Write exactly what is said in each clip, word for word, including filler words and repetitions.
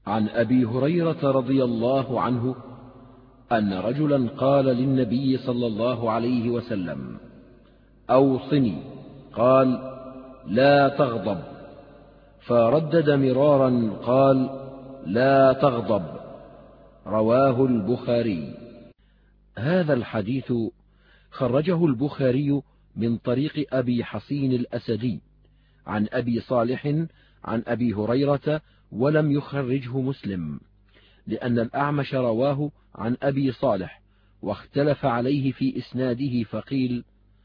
عن أبي هريرة رضي الله عنه أن رجلا قال للنبي صلى الله عليه وسلم: أوصني. قال: لا تغضب. فردد مرارا قال: لا تغضب. رواه البخاري. هذا الحديث خرجه البخاري من طريق أبي حصين الأسدي عن أبي صالح عن أبي هريرة، ولم يخرجه مسلم، لأن الأعمش رواه عن أبي صالح واختلف عليه في إسناده، فقيل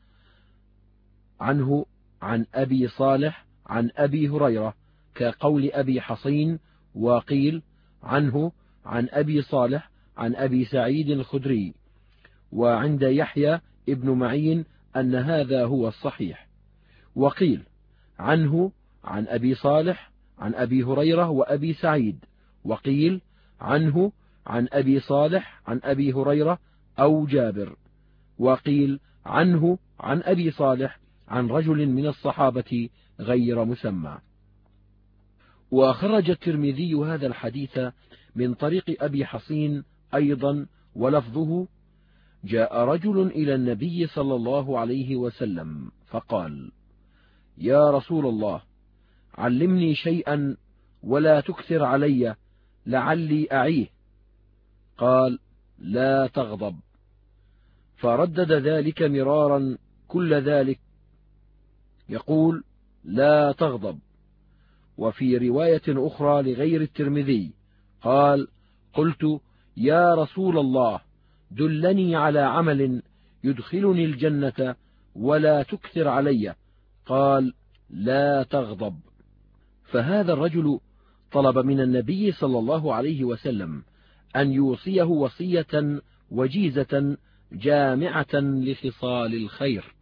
عنه عن أبي صالح عن أبي هريرة كقول أبي حصين، وقيل عنه عن أبي صالح عن أبي سعيد الخدري. وعند يحيى ابن معين أن هذا هو الصحيح. وقيل عنه عن أبي صالح عن أبي هريرة وأبي سعيد، وقيل عنه عن أبي صالح عن أبي هريرة أو جابر، وقيل عنه عن أبي صالح عن رجل من الصحابة غير مسمى. وخرج الترمذي هذا الحديث من طريق أبي حصين أيضا، ولفظه: جاء رجل إلى النبي صلى الله عليه وسلم فقال: يا رسول الله، علمني شيئا ولا تكثر علي لعلي أعيه. قال: لا تغضب. فردد ذلك مرارا، كل ذلك يقول: لا تغضب. وفي رواية أخرى لغير الترمذي قال: قلت: يا رسول الله، دلني على عمل يدخلني الجنة ولا تكثر علي. قال: لا تغضب. فهذا الرجل طلب من النبي صلى الله عليه وسلم أن يوصيه وصية وجيزة جامعة لخصال الخير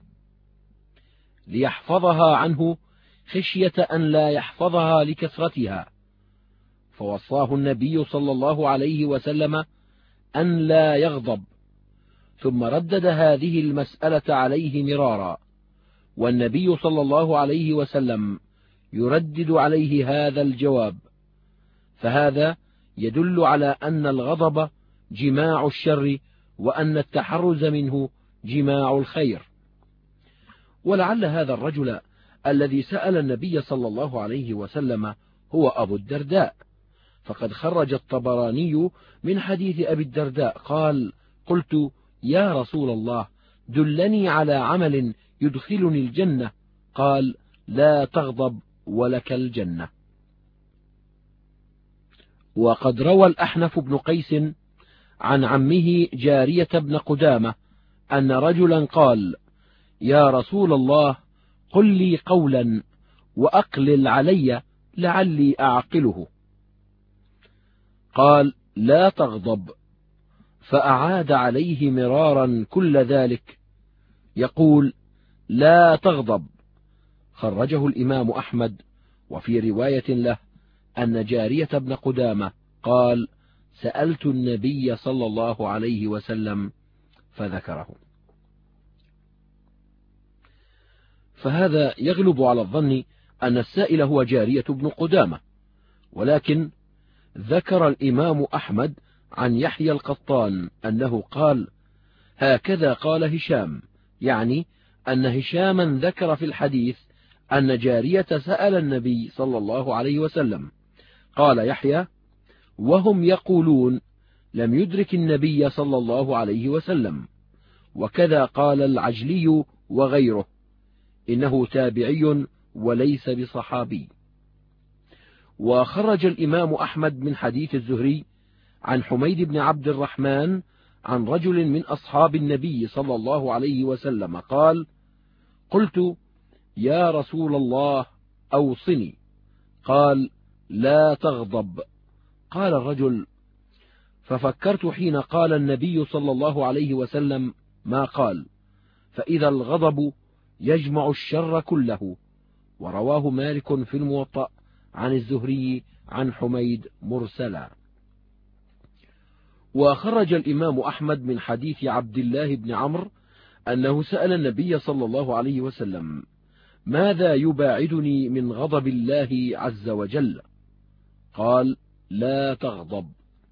ليحفظها عنه، خشية أن لا يحفظها لكثرتها، فوصاه النبي صلى الله عليه وسلم أن لا يغضب، ثم ردد هذه المسألة عليه مرارا، والنبي صلى الله عليه وسلم يردد عليه هذا الجواب. فهذا يدل على أن الغضب جماع الشر، وأن التحرز منه جماع الخير. ولعل هذا الرجل الذي سأل النبي صلى الله عليه وسلم هو أبو الدرداء، فقد خرج الطبراني من حديث أبي الدرداء قال: قلت: يا رسول الله، دلني على عمل يدخلني الجنة. قال: لا تغضب ولك الجنة. وقد روى الأحنف بن قيس عن عمه جارية بن قدامة أن رجلا قال: يا رسول الله، قل لي قولا وأقلل علي لعلي أعقله. قال: لا تغضب. فأعاد عليه مرارا كل ذلك يقول: لا تغضب. خرجه الإمام أحمد. وفي رواية له أن جارية بن قدامة قال: سألت النبي صلى الله عليه وسلم فذكره. فهذا يغلب على الظن أن السائل هو جارية بن قدامة، ولكن ذكر الإمام أحمد عن يحيى القطان أنه قال: هكذا قال هشام، يعني أن هشاما ذكر في الحديث أن جارية سأل النبي صلى الله عليه وسلم. قال يحيى: وهم يقولون لم يدرك النبي صلى الله عليه وسلم. وكذا قال العجلي وغيره، إنه تابعي وليس بصحابي. وخرج الإمام أحمد من حديث الزهري عن حميد بن عبد الرحمن عن رجل من أصحاب النبي صلى الله عليه وسلم قال: قلت: يا رسول الله، أوصني. قال: لا تغضب. قال الرجل: ففكرت حين قال النبي صلى الله عليه وسلم ما قال، فإذا الغضب يجمع الشر كله. ورواه مالك في الموطأ عن الزهري عن حميد مرسلا. وخرج الإمام أحمد من حديث عبد الله بن عمرو أنه سأل النبي صلى الله عليه وسلم: ماذا يباعدني من غضب الله عز وجل؟ قال: لا تغضب.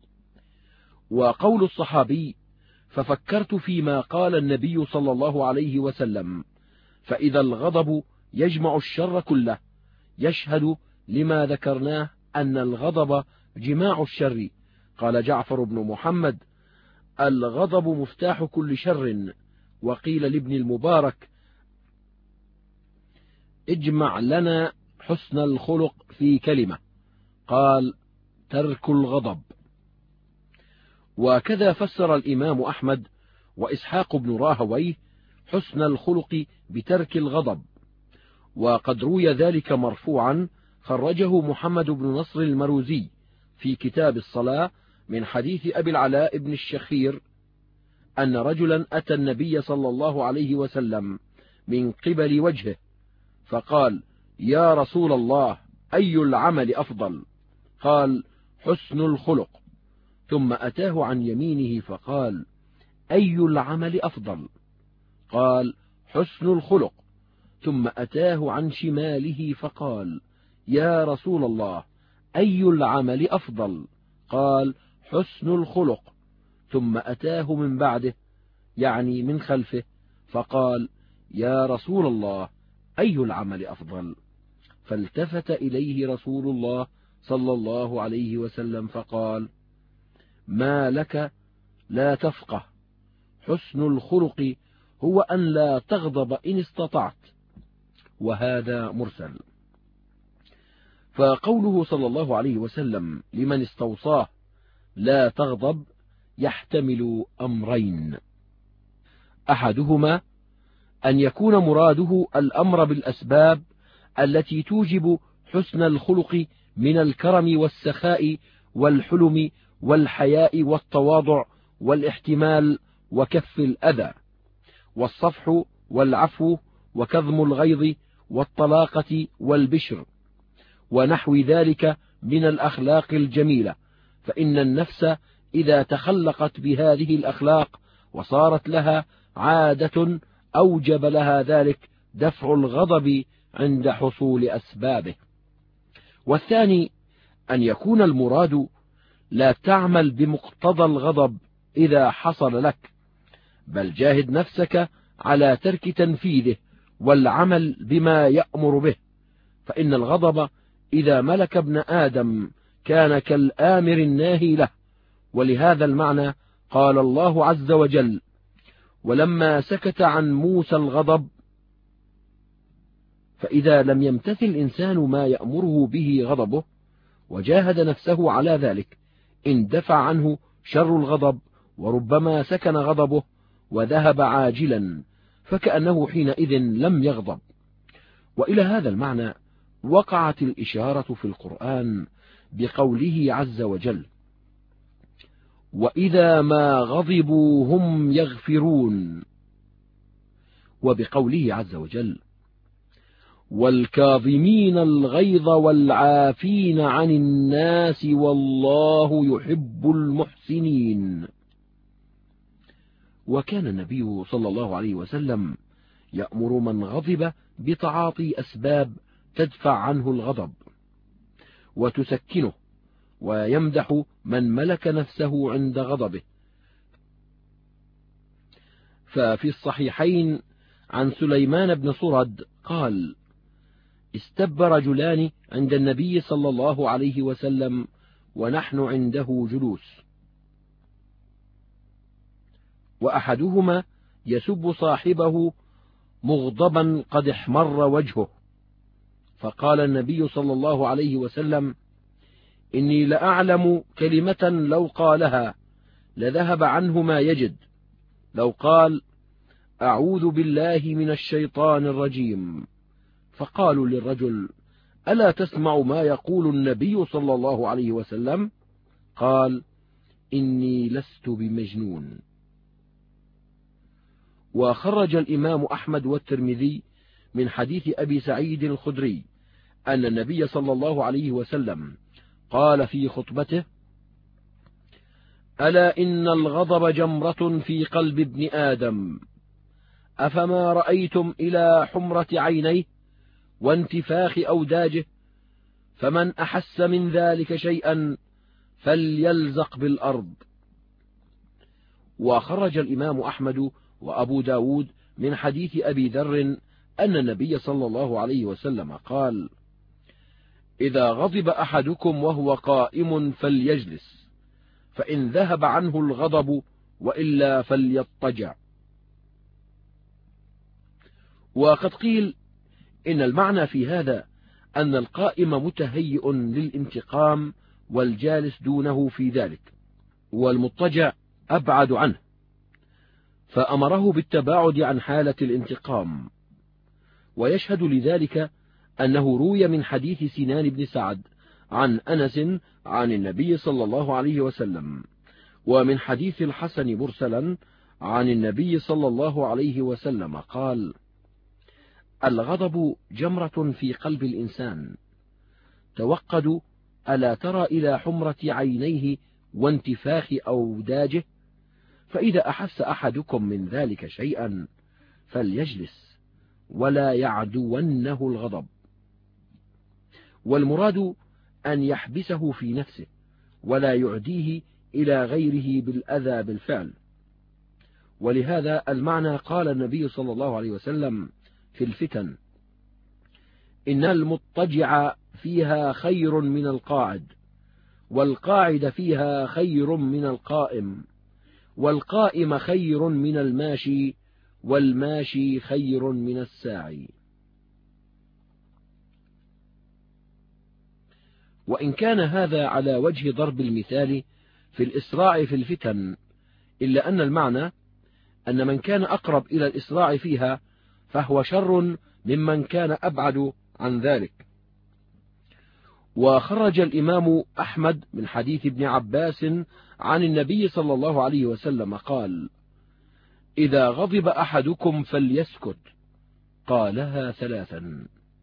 وقول الصحابي: ففكرت فيما قال النبي صلى الله عليه وسلم، فإذا الغضب يجمع الشر كله، يشهد لما ذكرناه أن الغضب جماع الشر. قال جعفر بن محمد: الغضب مفتاح كل شر. وقيل لابن المبارك: اجمع لنا حسن الخلق في كلمة. قال: ترك الغضب. وكذا فسر الإمام أحمد وإسحاق بن راهويه حسن الخلق بترك الغضب. وقد روي ذلك مرفوعا، خرجه محمد بن نصر المروزي في كتاب الصلاة من حديث أبي العلاء بن الشخير أن رجلا أتى النبي صلى الله عليه وسلم من قبل وجهه فقال: يا رسول الله، أي العمل أفضل؟ قال: حسن الخلق. ثم أتاه عن يمينه فقال: أي العمل أفضل؟ قال: حسن الخلق. ثم أتاه عن شماله فقال: يا رسول الله، أي العمل أفضل؟ قال: حسن الخلق. ثم أتاه من بعده، يعني من خلفه، فقال: يا رسول الله، أي العمل أفضل؟ فالتفت إليه رسول الله صلى الله عليه وسلم فقال: ما لك لا تفقه؟ حسن الخلق هو أن لا تغضب إن استطعت. وهذا مرسل. فقوله صلى الله عليه وسلم لمن استوصاه لا تغضب يحتمل أمرين: أحدهما أن يكون مراده الأمر بالأسباب التي توجب حسن الخلق من الكرم والسخاء والحلم والحياء والتواضع والاحتمال وكف الأذى والصفح والعفو وكظم الغيظ والطلاقة والبشر ونحو ذلك من الأخلاق الجميلة، فإن النفس إذا تخلقت بهذه الأخلاق وصارت لها عادة أوجب لها ذلك دفع الغضب عند حصول أسبابه. والثاني أن يكون المراد لا تعمل بمقتضى الغضب إذا حصل لك، بل جاهد نفسك على ترك تنفيذه والعمل بما يأمر به، فإن الغضب إذا ملك ابن آدم كان كالآمر الناهي له. ولهذا المعنى قال الله عز وجل: ولما سكت عن موسى الغضب، فإذا لم يمتثل الإنسان ما يأمره به غضبه وجاهد نفسه على ذلك اندفع عنه شر الغضب، وربما سكن غضبه وذهب عاجلا، فكأنه حينئذ لم يغضب. وإلى هذا المعنى وقعت الإشارة في القرآن بقوله عز وجل: وإذا ما غضبوا هم يغفرون، وبقوله عز وجل: والكاظمين الغيظ والعافين عن الناس والله يحب المحسنين. وكان النبي صلى الله عليه وسلم يأمر من غضب بتعاطي أسباب تدفع عنه الغضب وتسكنه، ويمدح من ملك نفسه عند غضبه. ففي الصحيحين عن سليمان بن صرد قال: استب رجلان عند النبي صلى الله عليه وسلم ونحن عنده جلوس، وأحدهما يسب صاحبه مغضبا قد احمر وجهه، فقال النبي صلى الله عليه وسلم: إني لأعلم كلمة لو قالها لذهب عنه ما يجد، لو قال: أعوذ بالله من الشيطان الرجيم. فقالوا للرجل: ألا تسمع ما يقول النبي صلى الله عليه وسلم؟ قال: إني لست بمجنون. وخرج الإمام أحمد والترمذي من حديث أبي سعيد الخدري أن النبي صلى الله عليه وسلم قال في خطبته: ألا إن الغضب جمرة في قلب ابن آدم، أفما رأيتم إلى حمرة عينيه وانتفاخ أوداجه، فمن أحس من ذلك شيئا فليلزق بالأرض. وخرج الإمام أحمد وأبو داود من حديث أبي ذر أن النبي صلى الله عليه وسلم قال: إذا غضب أحدكم وهو قائم فليجلس، فإن ذهب عنه الغضب وإلا فليضطجع. وقد قيل إن المعنى في هذا أن القائم متهيئ للانتقام والجالس دونه في ذلك، والمضطجع أبعد عنه، فأمره بالتباعد عن حالة الانتقام. ويشهد لذلك أنه روي من حديث سنان بن سعد عن أنس عن النبي صلى الله عليه وسلم، ومن حديث الحسن مرسلا عن النبي صلى الله عليه وسلم قال: الغضب جمرة في قلب الإنسان، توقد ألا ترى إلى حمرة عينيه وانتفاخ أوداجه، فإذا أحس أحدكم من ذلك شيئا فليجلس ولا يعدونه الغضب. والمراد أن يحبسه في نفسه ولا يعديه إلى غيره بالأذى بالفعل. ولهذا المعنى قال النبي صلى الله عليه وسلم في الفتن: إن المضطجع فيها خير من القاعد، والقاعد فيها خير من القائم، والقائم خير من الماشي، والماشي خير من الساعي. وإن كان هذا على وجه ضرب المثال في الإسراع في الفتن، إلا أن المعنى أن من كان أقرب إلى الإسراع فيها فهو شر ممن كان أبعد عن ذلك. وخرج الإمام أحمد من حديث ابن عباس عن النبي صلى الله عليه وسلم قال: إذا غضب أحدكم فليسكت، قالها ثلاثا.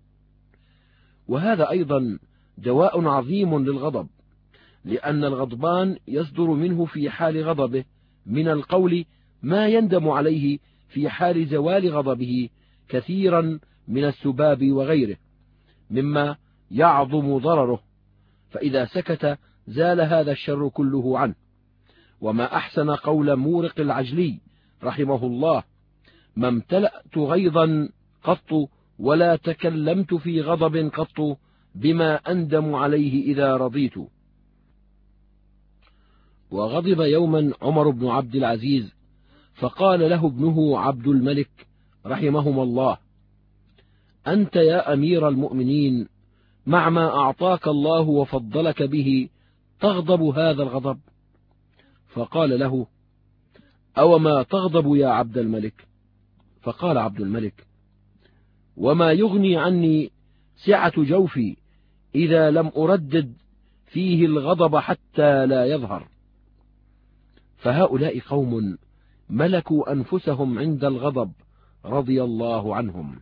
وهذا أيضا دواء عظيم للغضب، لأن الغضبان يصدر منه في حال غضبه من القول ما يندم عليه في حال زوال غضبه، كثيرا من السباب وغيره مما يعظم ضرره، فإذا سكت زال هذا الشر كله عنه. وما أحسن قول مورق العجلي رحمه الله: ما امتلأت غيظا قط ولا تكلمت في غضب قط بما أندم عليه إذا رضيت. وغضب يوما عمر بن عبد العزيز، فقال له ابنه عبد الملك رحمهما الله: أنت يا أمير المؤمنين مع ما أعطاك الله وفضلك به تغضب هذا الغضب؟ فقال له: أوما تغضب يا عبد الملك؟ فقال عبد الملك: وما يغني عني سعة جوفي إذا لم أردد فيه الغضب حتى لا يظهر. فهؤلاء قوم ملكوا أنفسهم عند الغضب رضي الله عنهم.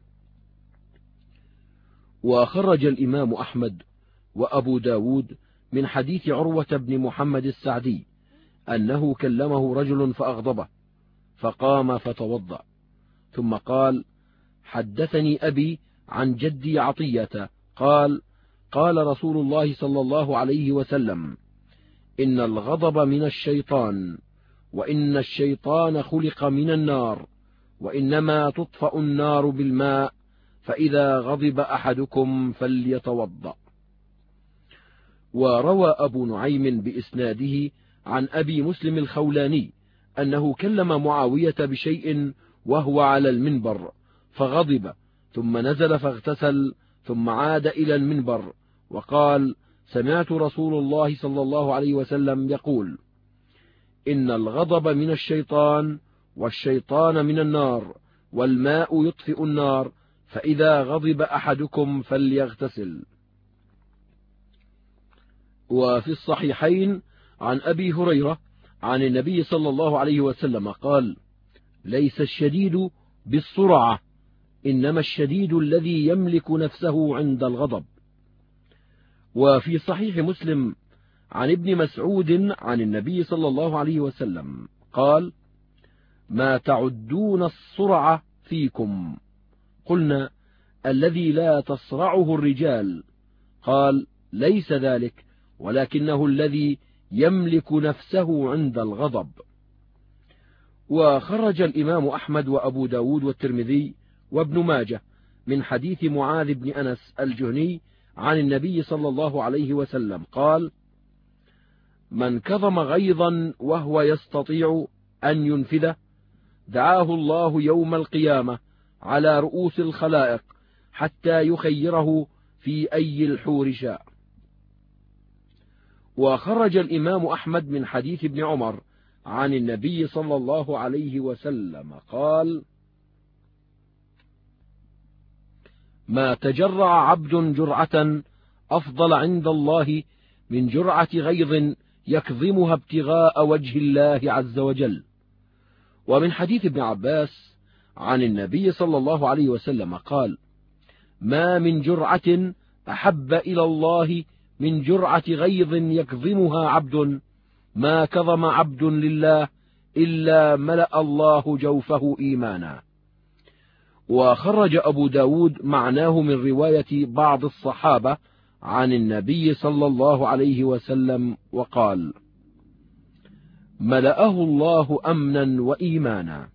وخرج الإمام أحمد وأبو داود من حديث عروة بن محمد السعدي أنه كلمه رجل فأغضبه، فقام فتوضأ، ثم قال: حدثني أبي عن جدي عطية قال: قال رسول الله صلى الله عليه وسلم: إن الغضب من الشيطان، وإن الشيطان خلق من النار، وإنما تطفأ النار بالماء، فإذا غضب أحدكم فليتوضأ. وروى أبو نعيم بإسناده عن أبي مسلم الخولاني أنه كلم معاوية بشيء وهو على المنبر فغضب، ثم نزل فاغتسل، ثم عاد إلى المنبر وقال: سمعت رسول الله صلى الله عليه وسلم يقول: إن الغضب من الشيطان، والشيطان من النار، والماء يطفئ النار، فإذا غضب أحدكم فليغتسل. وفي الصحيحين عن أبي هريرة عن النبي صلى الله عليه وسلم قال: ليس الشديد بالسرعة، إنما الشديد الذي يملك نفسه عند الغضب. وفي صحيح مسلم عن ابن مسعود عن النبي صلى الله عليه وسلم قال: ما تعدون السرعة فيكم؟ قلنا: الذي لا تصرعه الرجال. قال: ليس ذلك، ولكنه الذي يملك نفسه عند الغضب. وخرج الإمام أحمد وأبو داود والترمذي وابن ماجه من حديث معاذ بن أنس الجهني عن النبي صلى الله عليه وسلم قال: من كظم غيظا وهو يستطيع أن ينفذه دعاه الله يوم القيامة على رؤوس الخلائق حتى يخيره في أي الحور شاء. وخرج الإمام أحمد من حديث ابن عمر عن النبي صلى الله عليه وسلم قال: ما تجرع عبد جرعة أفضل عند الله من جرعة غيظ يكظمها ابتغاء وجه الله عز وجل. ومن حديث ابن عباس عن النبي صلى الله عليه وسلم قال: ما من جرعة أحب إلى الله من جرعة غيظ يكظمها عبد، ما كظم عبد لله إلا ملأ الله جوفه إيمانا. وخرج أبو داود معناه من رواية بعض الصحابة عن النبي صلى الله عليه وسلم وقال: ملأه الله أمنا وإيمانا.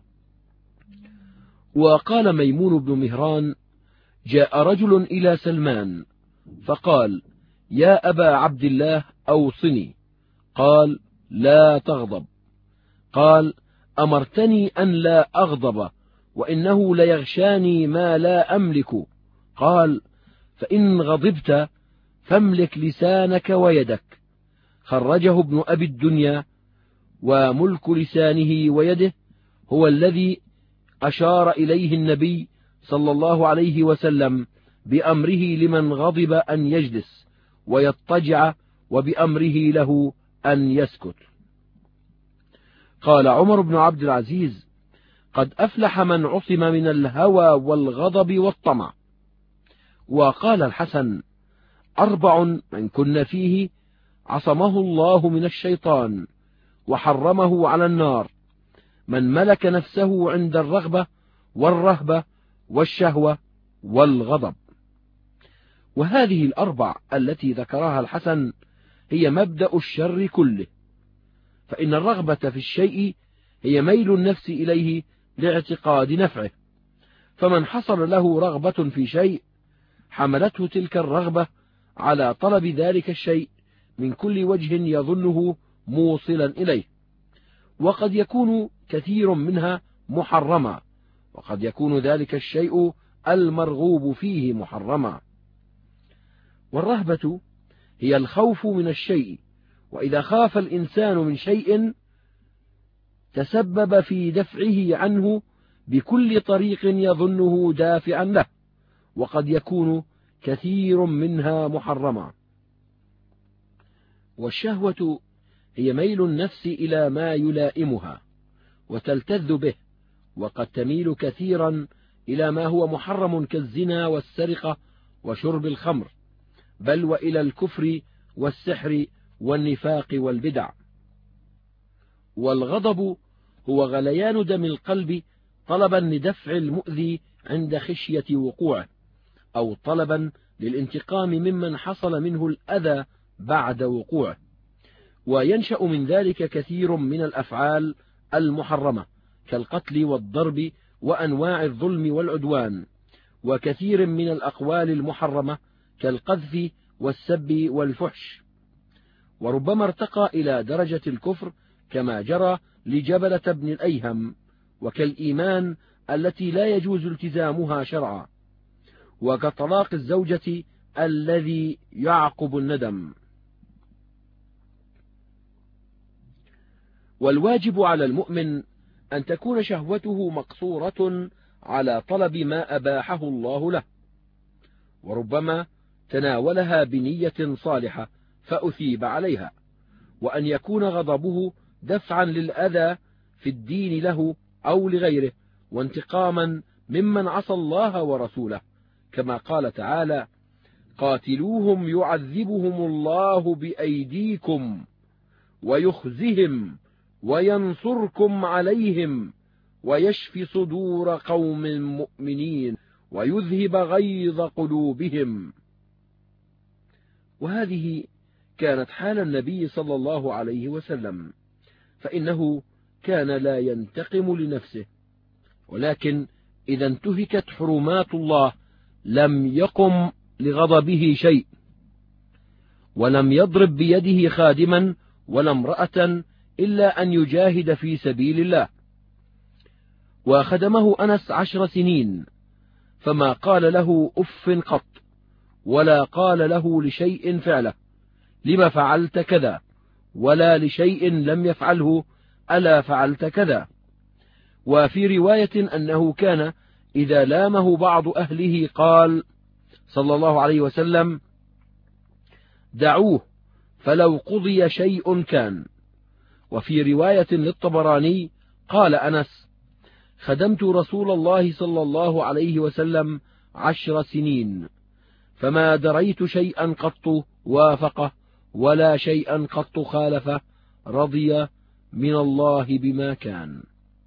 وقال ميمون بن مهران: جاء رجل إلى سلمان فقال: يا أبا عبد الله أوصني. قال: لا تغضب. قال: أمرتني أن لا أغضب وإنه ليغشاني ما لا أملك. قال: فإن غضبت فاملك لسانك ويدك. خرجه ابن أبي الدنيا. وملك لسانه ويده هو الذي أشار إليه النبي صلى الله عليه وسلم بأمره لمن غضب أن يجلس ويضطجع، وبأمره له أن يسكت. قال عمر بن عبد العزيز: قد أفلح من عصم من الهوى والغضب والطمع. وقال الحسن: أربع من كن فيه عصمه الله من الشيطان وحرمه على النار: من ملك نفسه عند الرغبة والرهبة والشهوة والغضب. وهذه الأربع التي ذكرها الحسن هي مبدأ الشر كله، فإن الرغبة في الشيء هي ميل النفس إليه لاعتقاد نفعه، فمن حصل له رغبة في شيء حملته تلك الرغبة على طلب ذلك الشيء من كل وجه يظنه موصلا إليه، وقد يكون كثير منها محرما، وقد يكون ذلك الشيء المرغوب فيه محرما. والرهبة هي الخوف من الشيء، وإذا خاف الإنسان من شيء تسبب في دفعه عنه بكل طريق يظنه دافعا له، وقد يكون كثير منها محرما. والشهوة هي ميل النفس إلى ما يلائمها وتلتذ به، وقد تميل كثيرا إلى ما هو محرم كالزنا والسرقة وشرب الخمر، بل وإلى الكفر والسحر والنفاق والبدع. والغضب هو غليان دم القلب طلبا لدفع المؤذي عند خشية وقوعه، أو طلبا للانتقام ممن حصل منه الأذى بعد وقوعه. وينشأ من ذلك كثير من الأفعال المحرمة كالقتل والضرب وأنواع الظلم والعدوان، وكثير من الأقوال المحرمة كالقذف والسب والفحش، وربما ارتقى إلى درجة الكفر كما جرى لجبلة بن الأيهم، وكالإيمان التي لا يجوز التزامها شرعا، وكطلاق الزوجة الذي يعقب الندم. والواجب على المؤمن أن تكون شهوته مقصورة على طلب ما أباحه الله له، وربما تناولها بنية صالحة فأثيب عليها، وأن يكون غضبه دفعا للأذى في الدين له أو لغيره، وانتقاما ممن عصى الله ورسوله، كما قال تعالى: قاتلوهم يعذبهم الله بأيديكم ويخزهم وينصركم عليهم ويشفي صدور قوم مؤمنين ويذهب غيظ قلوبهم. وهذه كانت حال النبي صلى الله عليه وسلم، فإنه كان لا ينتقم لنفسه، ولكن إذا انتهكت حرمات الله لم يقم لغضبه شيء، ولم يضرب بيده خادما ولا امرأة إلا أن يجاهد في سبيل الله. وخدمه أنس عشر سنين، فما قال له أف قط، ولا قال له لشيء فعله لما فعلت كذا، ولا لشيء لم يفعله ألا فعلت كذا. وفي رواية أنه كان إذا لامه بعض أهله قال صلى الله عليه وسلم: دعوه فلو قضي شيء كان. وفي رواية للطبراني قال أنس: خدمت رسول الله صلى الله عليه وسلم عشر سنين، فما دريت شيئا قط وافقه ولا شيئا قط خالفه، رضي من الله بما كان.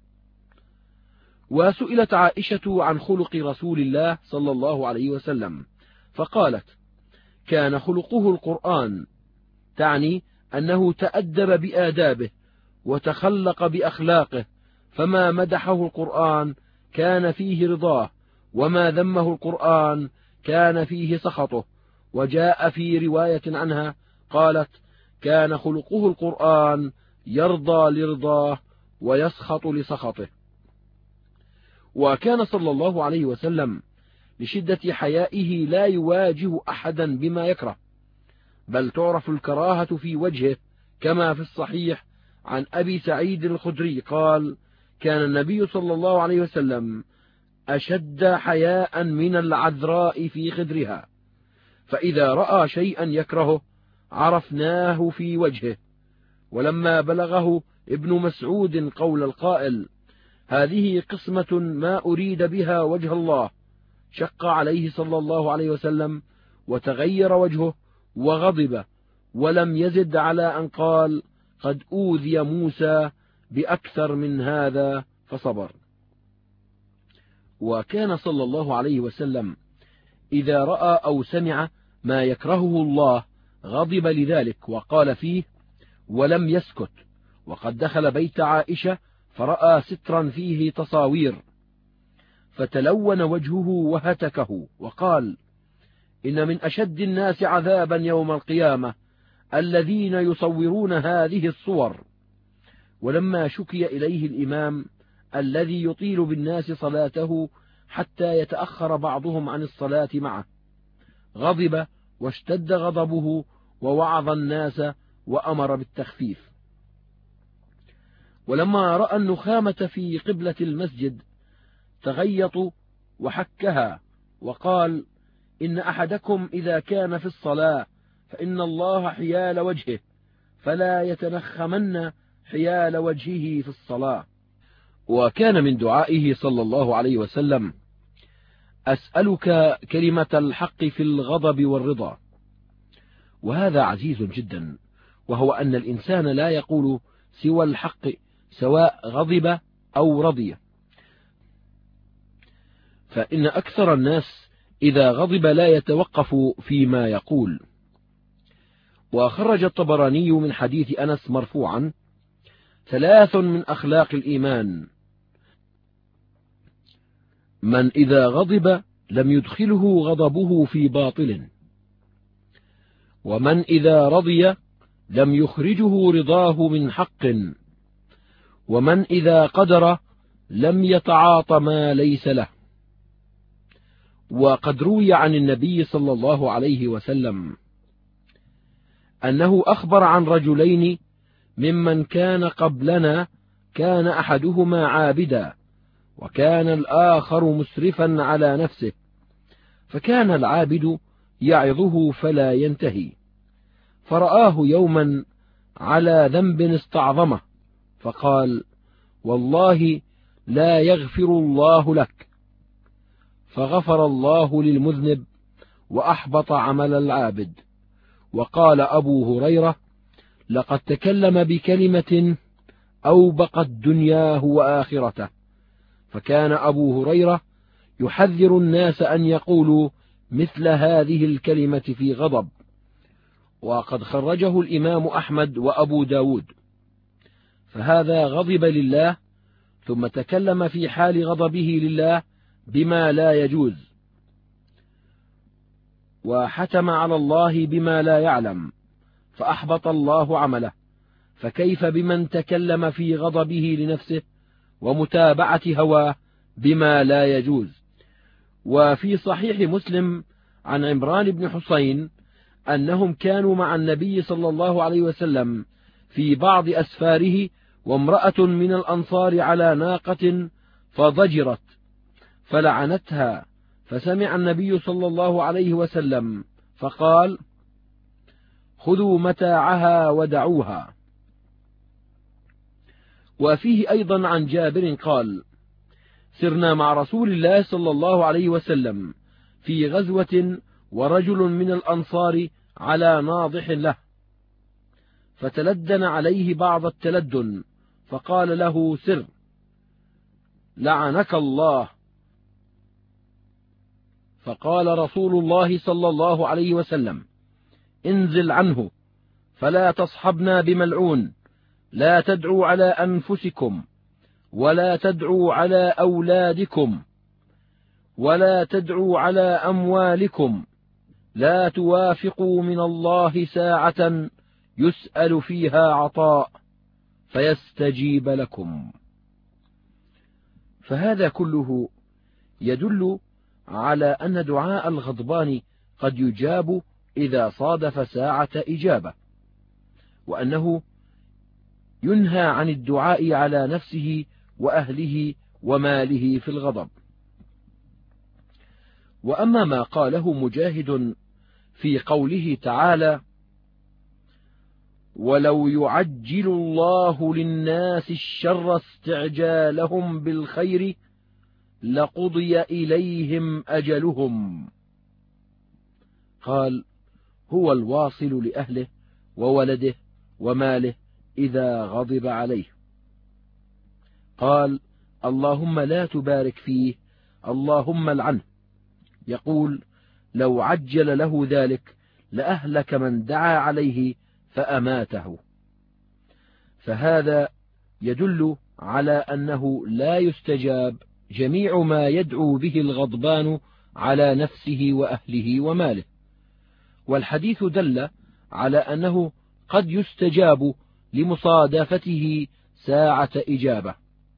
وسئلت عائشة عن خلق رسول الله صلى الله عليه وسلم فقالت: كان خلقه القرآن، تعني أنه تأدب بآدابه وتخلق بأخلاقه، فما مدحه القرآن كان فيه رضاه، وما ذمه القرآن كان فيه سخطه. وجاء في رواية عنها قالت: كان خلقه القرآن، يرضى لرضاه ويسخط لسخطه. وكان صلى الله عليه وسلم لشدة حيائه لا يواجه أحدا بما يكره، بل تعرف الكراهة في وجهه، كما في الصحيح عن أبي سعيد الخدري قال: كان النبي صلى الله عليه وسلم أشد حياء من العذراء في خدرها، فإذا رأى شيئا يكرهه عرفناه في وجهه. ولما بلغه ابن مسعود قول القائل: هذه قسمة ما أريد بها وجه الله، شق عليه صلى الله عليه وسلم وتغير وجهه وغضب، ولم يزد على أن قال: قد أوذي موسى بأكثر من هذا فصبر. وكان صلى الله عليه وسلم إذا رأى أو سمع ما يكرهه الله غضب لذلك وقال فيه، ولم يسكت. وقد دخل بيت عائشة فرأى سترا فيه تصاوير، فتلون وجهه وهتكه وقال: إن من أشد الناس عذابا يوم القيامة الذين يصورون هذه الصور. ولما شكي إليه الإمام الذي يطيل بالناس صلاته حتى يتأخر بعضهم عن الصلاة معه، غضب واشتد غضبه ووعظ الناس وأمر بالتخفيف. ولما رأى النخامة في قبلة المسجد تغيط وحكها وقال: إن أحدكم إذا كان في الصلاة فإن الله حيال وجهه، فلا يتنخمن حيال وجهه في الصلاة. وكان من دعائه صلى الله عليه وسلم: أسألك كلمة الحق في الغضب والرضا. وهذا عزيز جدا، وهو أن الإنسان لا يقول سوى الحق سواء غضب أو رضي، فإن أكثر الناس إذا غضب لا يتوقف فيما يقول. وخرج الطبراني من حديث أنس مرفوعا: ثلاث من أخلاق الإيمان: من إذا غضب لم يدخله غضبه في باطل، ومن إذا رضي لم يخرجه رضاه من حق، ومن إذا قدر لم يتعاط ما ليس له. وقد روي عن النبي صلى الله عليه وسلم أنه أخبر عن رجلين ممن كان قبلنا، كان أحدهما عابدا وكان الآخر مسرفا على نفسه، فكان العابد يعظه فلا ينتهي، فرآه يوما على ذنب استعظمه فقال: والله لا يغفر الله لك، فغفر الله للمذنب وأحبط عمل العابد. وقال أبو هريرة: لقد تكلم بكلمة أوبقت دنياه وآخرته. فكان أبو هريرة يحذر الناس أن يقولوا مثل هذه الكلمة في غضب. وقد خرجه الإمام أحمد وأبو داود. فهذا غضب لله ثم تكلم في حال غضبه لله بما لا يجوز، وحتم على الله بما لا يعلم، فأحبط الله عمله. فكيف بمن تكلم في غضبه لنفسه ومتابعة هواه بما لا يجوز؟ وفي صحيح مسلم عن عمران بن حسين أنهم كانوا مع النبي صلى الله عليه وسلم في بعض أسفاره، وامرأة من الأنصار على ناقة فضجرت فلعنتها، فسمع النبي صلى الله عليه وسلم فقال: خذوا متاعها ودعوها. وفيه أيضا عن جابر قال: سرنا مع رسول الله صلى الله عليه وسلم في غزوة ورجل من الأنصار على ناضح له، فتلدن عليه بعض التلدن، فقال له: سر، لعنك الله. فقال رسول الله صلى الله عليه وسلم: انزل عنه، فلا تصحبنا بملعون، لا تدعوا على أنفسكم، ولا تدعوا على أولادكم، ولا تدعوا على أموالكم، لا توافقوا من الله ساعة يسأل فيها عطاء فيستجيب لكم. فهذا كله يدل على أن دعاء الغضبان قد يجاب إذا صادف ساعة إجابة، وأنه ينهى عن الدعاء على نفسه وأهله وماله في الغضب. وأما ما قاله مجاهد في قوله تعالى: ولو يعجل الله للناس الشر استعجالهم بالخير لقضي إليهم أجلهم، قال: هو الواصل لأهله وولده وماله إذا غضب عليه. قال: اللهم لا تبارك فيه، اللهم العنه. يقول: لو عجل له ذلك لأهلك من دعا عليه فأماته. فهذا يدل على أنه لا يستجاب جميع ما يدعو به الغضبان على نفسه وأهله وماله. والحديث دل على أنه قد يستجاب لمصادفته ساعة إجابة.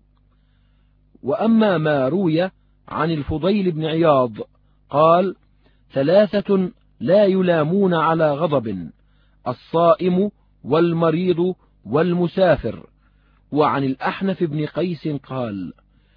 وأما ما روي عن الفضيل بن عياض قال: ثلاثة لا يلامون على غضب: الصائم والمريض والمسافر. وعن الأحنف بن قيس قال: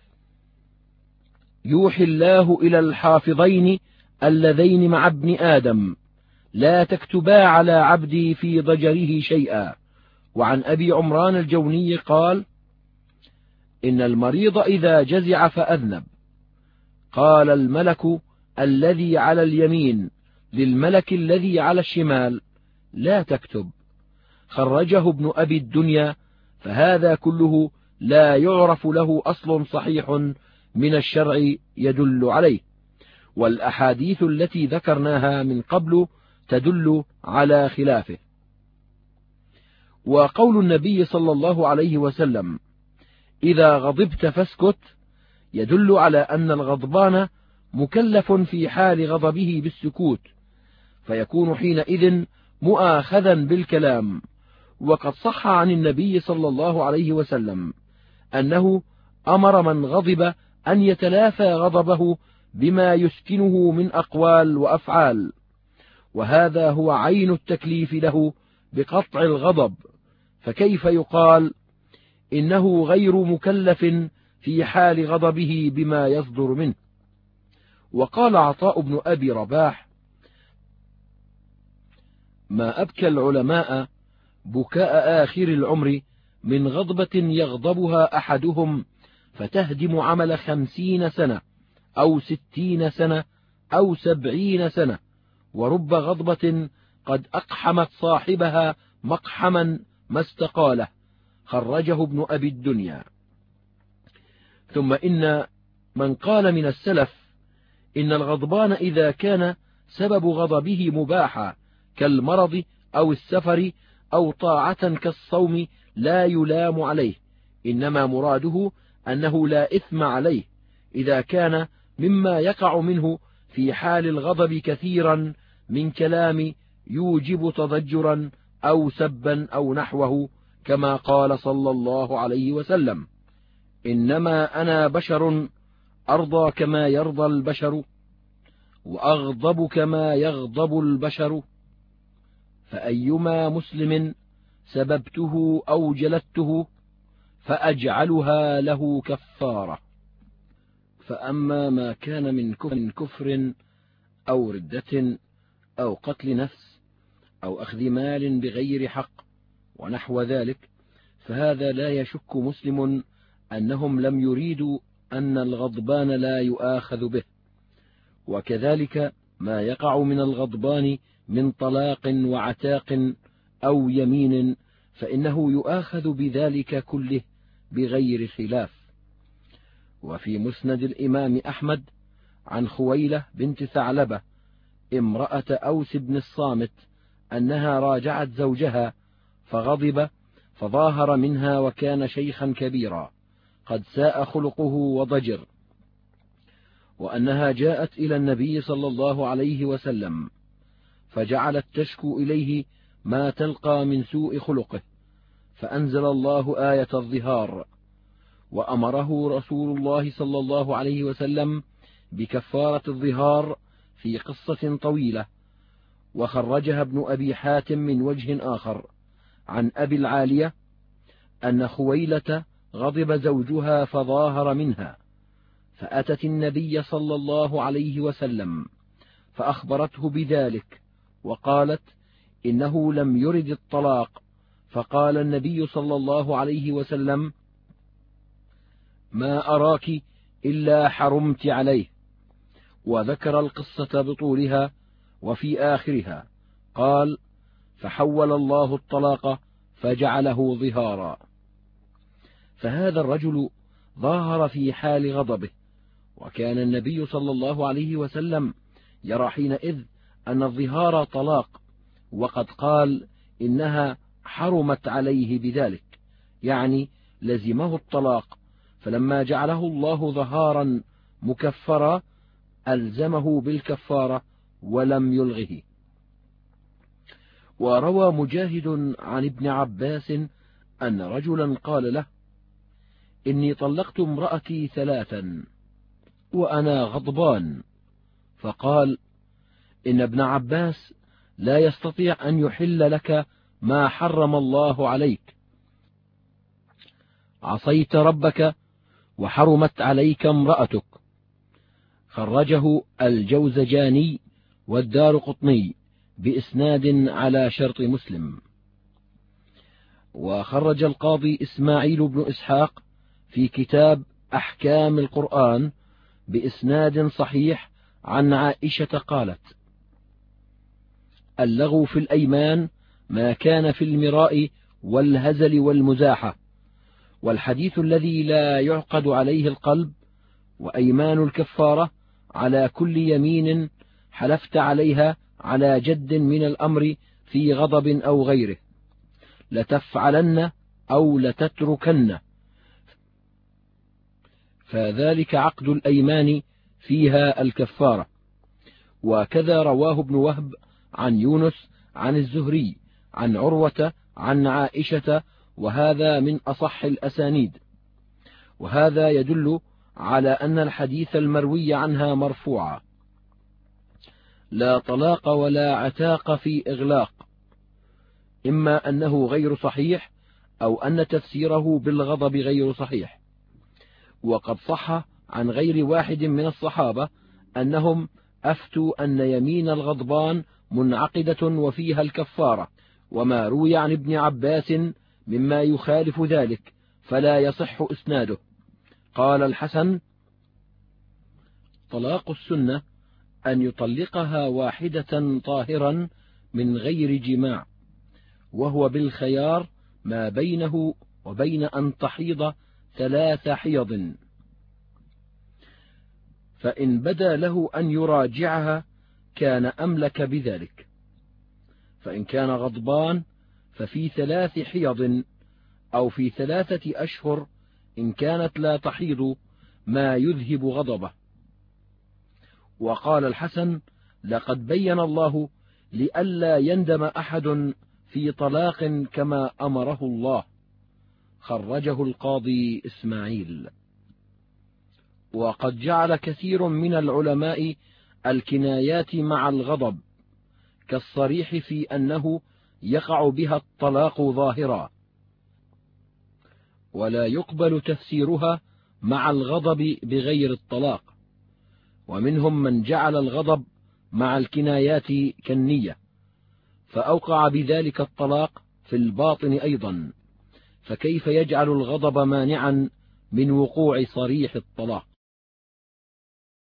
يوحي الله إلى الحافظين اللذين مع ابن آدم: لا تكتبا على عبدي في ضجره شيئا. وعن أبي عمران الجوني قال: إن المريض إذا جزع فأذنب قال الملك الذي على اليمين للملك الذي على الشمال: لا تكتب. خرجه ابن أبي الدنيا. فهذا كله لا يعرف له أصل صحيح من الشرع يدل عليه، والأحاديث التي ذكرناها من قبل تدل على خلافه. وقول النبي صلى الله عليه وسلم: إذا غضبت فاسكت، يدل على أن الغضبان مكلف في حال غضبه بالسكوت، فيكون حينئذ مؤاخذا بالكلام. وقد صح عن النبي صلى الله عليه وسلم أنه أمر من غضب أن يتلافى غضبه بما يسكنه من أقوال وأفعال، وهذا هو عين التكليف له بقطع الغضب. فكيف يقال إنه غير مكلف في حال غضبه بما يصدر منه؟ وقال عطاء بن أبي رباح: ما أبكى العلماء بكاء آخر العمر من غضبة يغضبها أحدهم فتهدم عمل خمسين سنة أو ستين سنة أو سبعين سنة، ورب غضبة قد أقحمت صاحبها مقحما ما استقاله. خرجه ابن أبي الدنيا. ثم إن من قال من السلف إن الغضبان إذا كان سبب غضبه مباحا كالمرض أو السفر أو طاعة كالصوم لا يلام عليه، إنما مراده أنه لا إثم عليه إذا كان مما يقع منه في حال الغضب كثيرا من كلام يوجب تضجرا أو سبا أو نحوه، كما قال صلى الله عليه وسلم: إنما أنا بشر أرضى كما يرضى البشر، وأغضب كما يغضب البشر، فأيما مسلم سببته أو جلدته فأجعلها له كفارة. فأما ما كان من كفر أو ردة أو قتل نفس أو أخذ مال بغير حق ونحو ذلك، فهذا لا يشك مسلم أنهم لم يريدوا أن الغضبان لا يؤاخذ به. وكذلك ما يقع من الغضبان من طلاق وعتاق أو يمين، فإنه يؤاخذ بذلك كله بغير خلاف. وفي مسند الإمام أحمد عن خويلة بنت ثعلبة امرأة أوس بن الصامت أنها راجعت زوجها فغضب فظاهر منها، وكان شيخا كبيرا قد ساء خلقه وضجر، وأنها جاءت إلى النبي صلى الله عليه وسلم فجعلت تشكو إليه ما تلقى من سوء خلقه، فأنزل الله آية الظهار، وأمره رسول الله صلى الله عليه وسلم بكفارة الظهار في قصة طويلة، وخرجها ابن أبي حاتم من وجه آخر عن أبي العالية أن خويلة غضب زوجها فظاهر منها، فأتت النبي صلى الله عليه وسلم فأخبرته بذلك، وقالت: إنه لم يرد الطلاق. فقال النبي صلى الله عليه وسلم: ما أراك إلا حرمت عليه، وذكر القصة بطولها، وفي آخرها قال: فحول الله الطلاق فجعله ظهارا. فهذا الرجل ظاهر في حال غضبه، وكان النبي صلى الله عليه وسلم يرى حينئذ أن الظهار طلاق، وقد قال إنها حرمت عليه بذلك، يعني لزمه الطلاق، فلما جعله الله ظهارا مكفرا ألزمه بالكفارة ولم يلغه. وروى مجاهد عن ابن عباس أن رجلا قال له: إني طلقت امرأتي ثلاثا وأنا غضبان، فقال: إن ابن عباس لا يستطيع أن يحل لك ما حرم الله عليك، عصيت ربك وحرمت عليك امرأتك. خرجه الجوزجاني والدارقطني بإسناد على شرط مسلم. وخرج القاضي إسماعيل بن إسحاق في كتاب أحكام القرآن بإسناد صحيح عن عائشة قالت: اللغو في الأيمان ما كان في المراء والهزل والمزاحة، والحديث الذي لا يعقد عليه القلب، وأيمان الكفارة على كل يمين حلفت عليها على جد من الأمر في غضب أو غيره، لتفعلن أو لتتركن، فذلك عقد الأيمان فيها الكفارة. وكذا رواه ابن وهب عن يونس عن الزهري عن عروة عن عائشة، وهذا من أصح الأسانيد. وهذا يدل على أن الحديث المروي عنها مرفوعا: لا طلاق ولا عتاق في إغلاق، إما أنه غير صحيح أو أن تفسيره بالغضب غير صحيح. وقد صح عن غير واحد من الصحابة أنهم أفتوا أن يمين الغضبان منعقدة وفيها الكفارة، وما روي عن ابن عباس مما يخالف ذلك فلا يصح إسناده. قال الحسن: طلاق السنة أن يطلقها واحدة طاهرا من غير جماع، وهو بالخيار ما بينه وبين أن تحيض ثلاث حيض، فإن بدا له أن يراجعها كان أملك بذلك. فإن كان غضبان ففي ثلاث حيض أو في ثلاثة أشهر إن كانت لا تحيض ما يذهب غضبه. وقال الحسن: لقد بين الله لئلا يندم أحد في طلاق كما أمره الله. خرجه القاضي إسماعيل. وقد جعل كثير من العلماء الكنايات مع الغضب كالصريح في أنه يقع بها الطلاق ظاهرا، ولا يقبل تفسيرها مع الغضب بغير الطلاق. ومنهم من جعل الغضب مع الكنايات كالنية، فأوقع بذلك الطلاق في الباطن أيضا، فكيف يجعل الغضب مانعا من وقوع صريح الطلاق؟